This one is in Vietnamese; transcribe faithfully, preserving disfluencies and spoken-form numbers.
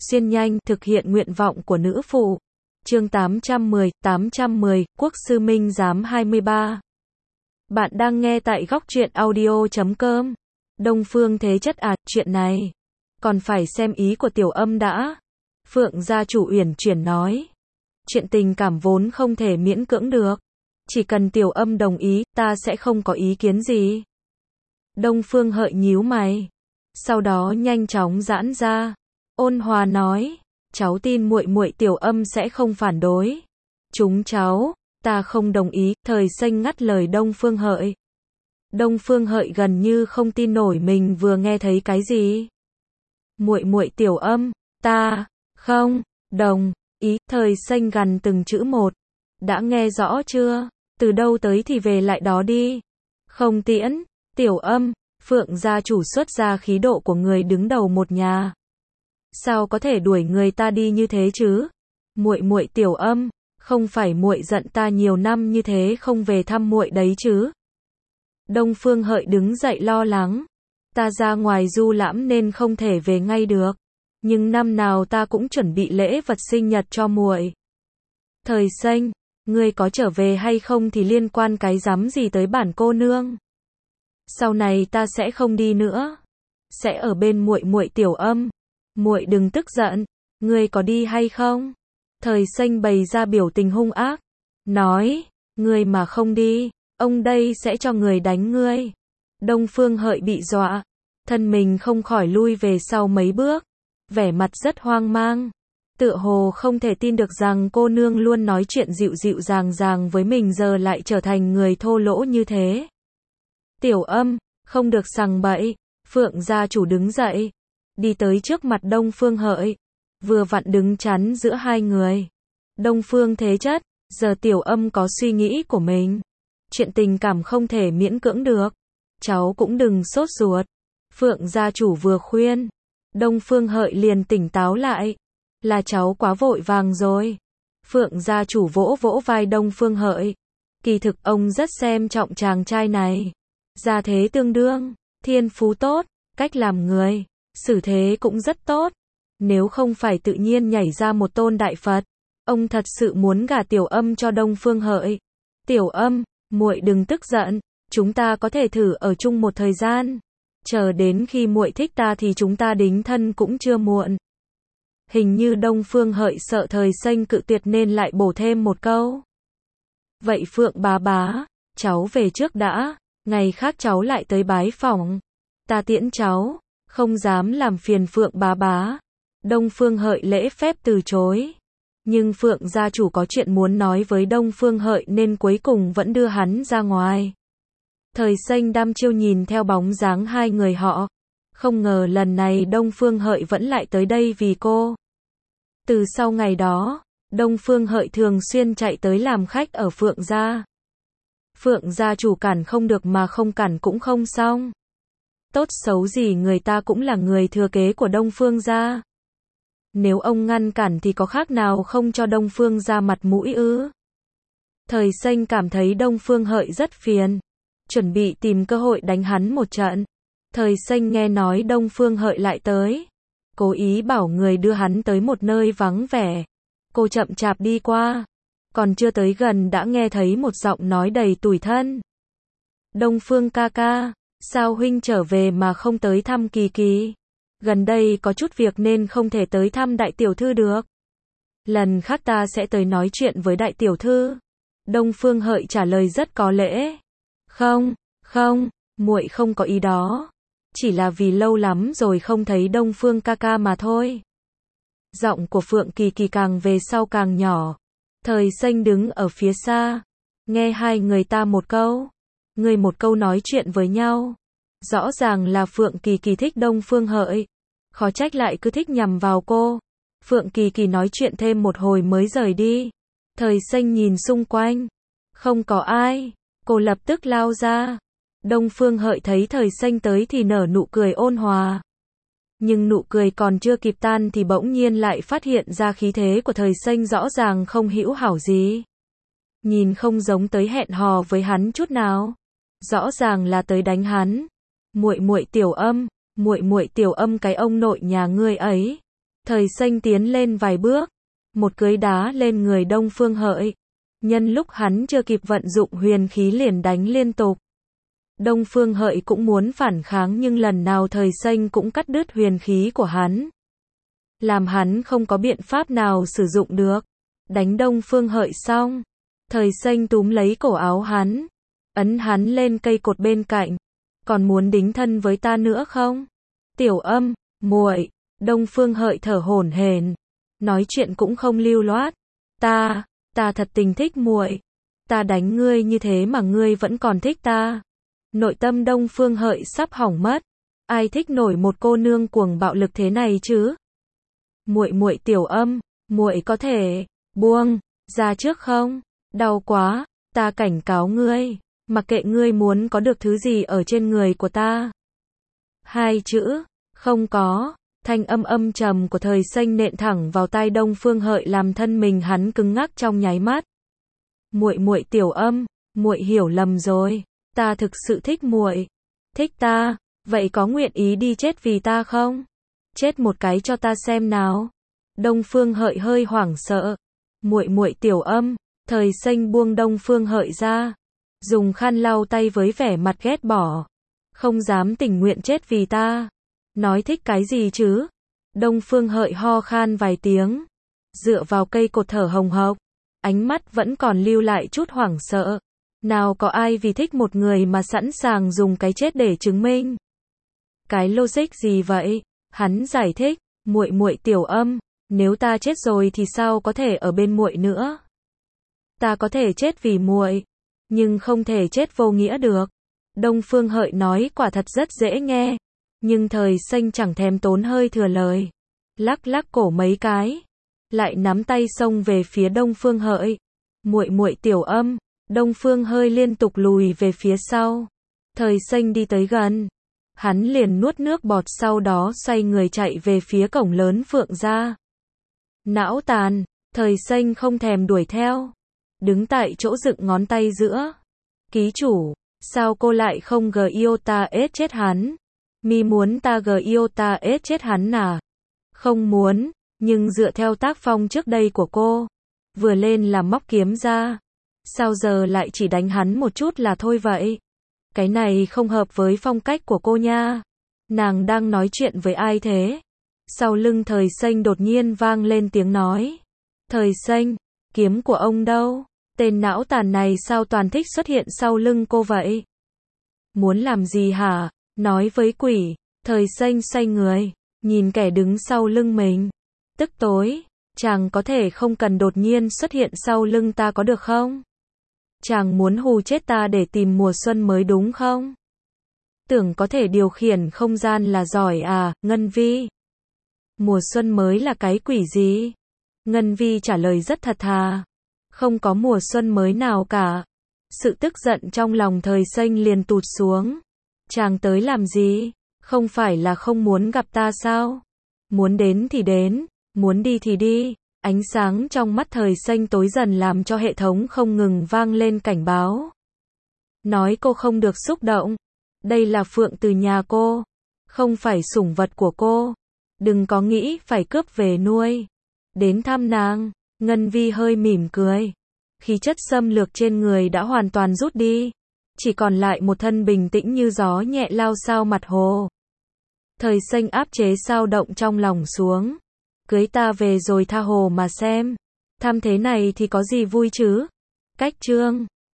xuyên nhanh, thực hiện nguyện vọng của nữ phụ. Chương tám trăm mười, tám trăm mười, Quốc sư Minh giám hai mươi ba. Bạn đang nghe tại góc truyện audio chấm com. Đông Phương Thế Chất à, chuyện này còn phải xem ý của Tiểu Âm đã. Phượng gia chủ uyển chuyển nói. Chuyện tình cảm vốn không thể miễn cưỡng được. Chỉ cần Tiểu Âm đồng ý, ta sẽ không có ý kiến gì. Đông Phương Hợi nhíu mày. Sau đó nhanh chóng giãn ra. Ôn hòa nói. Cháu tin muội muội Tiểu Âm sẽ không phản đối. Chúng cháu, ta không đồng ý, Thời Xanh ngắt lời Đông Phương Hợi. Đông Phương Hợi gần như không tin nổi mình vừa nghe thấy cái gì. Muội muội Tiểu Âm, ta không đồng ý, Thời Xanh gằn từng chữ một. Đã nghe rõ chưa? Từ đâu tới thì về lại đó đi. Không tiễn, Tiểu Âm, Phượng gia chủ xuất ra khí độ của người đứng đầu một nhà. Sao có thể đuổi người ta đi như thế chứ? Muội muội Tiểu Âm, không phải muội giận ta nhiều năm như thế không về thăm muội đấy chứ? Đông Phương Hợi đứng dậy lo lắng. Ta ra ngoài du lãm nên không thể về ngay được. Nhưng năm nào ta cũng chuẩn bị lễ vật sinh nhật cho muội. Thời Xanh, ngươi có trở về hay không thì liên quan cái rắm gì tới bản cô nương? Sau này ta sẽ không đi nữa. Sẽ ở bên muội muội Tiểu Âm. Muội đừng tức giận, ngươi có đi hay không? Thời Xanh bày ra biểu tình hung ác, nói, ngươi mà không đi, ông đây sẽ cho người đánh ngươi. Đông Phương Hợi bị dọa, thân mình không khỏi lui về sau mấy bước, vẻ mặt rất hoang mang, tựa hồ không thể tin được rằng cô nương luôn nói chuyện dịu dịu dàng dàng với mình giờ lại trở thành người thô lỗ như thế. Tiểu Âm, không được sằng bậy. Phượng gia chủ đứng dậy, đi tới trước mặt Đông Phương Hợi, vừa vặn đứng chắn giữa hai người. Đông Phương Thế Chất, giờ Tiểu Âm có suy nghĩ của mình. Chuyện tình cảm không thể miễn cưỡng được. Cháu cũng đừng sốt ruột. Phượng gia chủ vừa khuyên, Đông Phương Hợi liền tỉnh táo lại. Là cháu quá vội vàng rồi. Phượng gia chủ vỗ vỗ vai Đông Phương Hợi. Kỳ thực ông rất xem trọng chàng trai này. Gia thế tương đương, thiên phú tốt, cách làm người, xử thế cũng rất tốt. Nếu không phải tự nhiên nhảy ra một tôn đại Phật, ông thật sự muốn gả Tiểu Âm cho Đông Phương Hợi. Tiểu Âm, muội đừng tức giận, chúng ta có thể thử ở chung một thời gian. Chờ đến khi muội thích ta thì chúng ta đính thân cũng chưa muộn. Hình như Đông Phương Hợi sợ Thời Xanh cự tuyệt nên lại bổ thêm một câu. Vậy Phượng bá bá, cháu về trước đã, ngày khác cháu lại tới bái phỏng. Ta tiễn cháu, không dám làm phiền Phượng bá bá. Đông Phương Hợi lễ phép từ chối. Nhưng Phượng gia chủ có chuyện muốn nói với Đông Phương Hợi nên cuối cùng vẫn đưa hắn ra ngoài. Thời Xanh đăm chiêu nhìn theo bóng dáng hai người họ. Không ngờ lần này Đông Phương Hợi vẫn lại tới đây vì cô. Từ sau ngày đó, Đông Phương Hợi thường xuyên chạy tới làm khách ở Phượng gia. Phượng gia chủ cản không được mà không cản cũng không xong. Tốt xấu gì người ta cũng là người thừa kế của Đông Phương gia. Nếu ông ngăn cản thì có khác nào không cho Đông Phương gia mặt mũi ư? Thời Xanh cảm thấy Đông Phương Hợi rất phiền, chuẩn bị tìm cơ hội đánh hắn một trận. Thời Xanh nghe nói Đông Phương Hợi lại tới, cố ý bảo người đưa hắn tới một nơi vắng vẻ. Cô chậm chạp đi qua, còn chưa tới gần đã nghe thấy một giọng nói đầy tủi thân. Đông Phương ca ca, sao huynh trở về mà không tới thăm Kỳ Kỳ? Gần đây có chút việc nên không thể tới thăm đại tiểu thư được. Lần khác ta sẽ tới nói chuyện với đại tiểu thư. Đông Phương Hợi trả lời rất có lễ. Không, không, muội không có ý đó. Chỉ là vì lâu lắm rồi không thấy Đông Phương ca ca mà thôi. Giọng của Phượng Kỳ Kỳ càng về sau càng nhỏ. Thời Xanh đứng ở phía xa, nghe hai người ta một câu, người một câu nói chuyện với nhau. Rõ ràng là Phượng Kỳ Kỳ thích Đông Phương Hợi, khó trách lại cứ thích nhằm vào cô. Phượng Kỳ Kỳ nói chuyện thêm một hồi mới rời đi. Thời Xanh nhìn xung quanh, không có ai, cô lập tức lao ra. Đông Phương Hợi thấy Thời Xanh tới thì nở nụ cười ôn hòa. Nhưng nụ cười còn chưa kịp tan thì bỗng nhiên lại phát hiện ra khí thế của Thời Xanh rõ ràng không hữu hảo gì. Nhìn không giống tới hẹn hò với hắn chút nào. Rõ ràng là tới đánh hắn. Muội muội Tiểu Âm, muội muội Tiểu Âm cái ông nội nhà ngươi ấy. Thời xanh tiến lên vài bước, một cưới đá lên người Đông Phương Hợi. Nhân lúc hắn chưa kịp vận dụng huyền khí liền đánh liên tục. Đông Phương Hợi cũng muốn phản kháng nhưng lần nào thời xanh cũng cắt đứt huyền khí của hắn. Làm hắn không có biện pháp nào sử dụng được. Đánh Đông Phương Hợi xong, thời xanh túm lấy cổ áo hắn, ấn hắn lên cây cột bên cạnh. Còn muốn đính thân với ta nữa không? Tiểu Âm, muội. Đông Phương Hợi thở hổn hển, nói chuyện cũng không lưu loát. Ta, ta thật tình thích muội. Ta đánh ngươi như thế mà ngươi vẫn còn thích ta. Nội tâm Đông Phương Hợi sắp hỏng mất. Ai thích nổi một cô nương cuồng bạo lực thế này chứ? Muội muội Tiểu Âm, muội có thể buông ra trước không? Đau quá, ta cảnh cáo ngươi, mặc kệ ngươi muốn có được thứ gì ở trên người của ta. Hai chữ, không có. Thanh âm âm trầm của thời xanh nện thẳng vào tai Đông Phương Hợi làm thân mình hắn cứng ngắc trong nháy mắt. Muội muội Tiểu Âm, muội hiểu lầm rồi, ta thực sự thích muội. Thích ta, vậy có nguyện ý đi chết vì ta không? Chết một cái cho ta xem nào. Đông Phương Hợi hơi hoảng sợ. Muội muội Tiểu Âm, thời xanh buông Đông Phương Hợi ra, dùng khăn lau tay với vẻ mặt ghét bỏ. Không dám tình nguyện chết vì ta. Nói thích cái gì chứ? Đông Phương Hợi ho khan vài tiếng, dựa vào cây cột thở hồng hộc, ánh mắt vẫn còn lưu lại chút hoảng sợ. Nào có ai vì thích một người mà sẵn sàng dùng cái chết để chứng minh? Cái logic gì vậy? Hắn giải thích, muội muội Tiểu Âm, nếu ta chết rồi thì sao có thể ở bên muội nữa? Ta có thể chết vì muội, nhưng không thể chết vô nghĩa được. Đông Phương Hợi nói quả thật rất dễ nghe, nhưng thời xanh chẳng thèm tốn hơi thừa lời, lắc lắc cổ mấy cái, lại nắm tay xông về phía Đông Phương Hợi. Muội muội Tiểu Âm. Đông Phương hơi liên tục lùi về phía sau. Thời xanh đi tới gần, hắn liền nuốt nước bọt, sau đó xoay người chạy về phía cổng lớn Phượng gia. Não tàn, thời xanh không thèm đuổi theo, đứng tại chỗ dựng ngón tay giữa. Ký chủ, sao cô lại không gờ yêu ta ết chết hắn? Mi muốn ta gờ yêu ta ết chết hắn à? Không muốn, nhưng dựa theo tác phong trước đây của cô, vừa lên là móc kiếm ra, sao giờ lại chỉ đánh hắn một chút là thôi vậy? Cái này không hợp với phong cách của cô nha. Nàng đang nói chuyện với ai thế? Sau lưng thời xanh đột nhiên vang lên tiếng nói. Thời xanh, kiếm của ông đâu? Tên não tàn này sao toàn thích xuất hiện sau lưng cô vậy? Muốn làm gì hả? Nói với quỷ. Thời xanh xoay người, nhìn kẻ đứng sau lưng mình. Tức tối, chàng có thể không cần đột nhiên xuất hiện sau lưng ta có được không? Chàng muốn hù chết ta để tìm mùa xuân mới đúng không? Tưởng có thể điều khiển không gian là giỏi à, Ngân Vi? Mùa xuân mới là cái quỷ gì? Ngân Vi trả lời rất thật thà. Không có mùa xuân mới nào cả. Sự tức giận trong lòng thời xanh liền tụt xuống. Chàng tới làm gì? Không phải là không muốn gặp ta sao? Muốn đến thì đến, muốn đi thì đi. Ánh sáng trong mắt thời xanh tối dần làm cho hệ thống không ngừng vang lên cảnh báo. Nói cô không được xúc động. Đây là phượng từ nhà cô, không phải sủng vật của cô. Đừng có nghĩ phải cướp về nuôi. Đến thăm nàng, Ngân Vi hơi mỉm cười. Khí chất xâm lược trên người đã hoàn toàn rút đi. Chỉ còn lại một thân bình tĩnh như gió nhẹ lao sao mặt hồ. Thời xanh áp chế sao động trong lòng xuống. Cưới ta về rồi tha hồ mà xem. Thăm thế này thì có gì vui chứ? Cách chương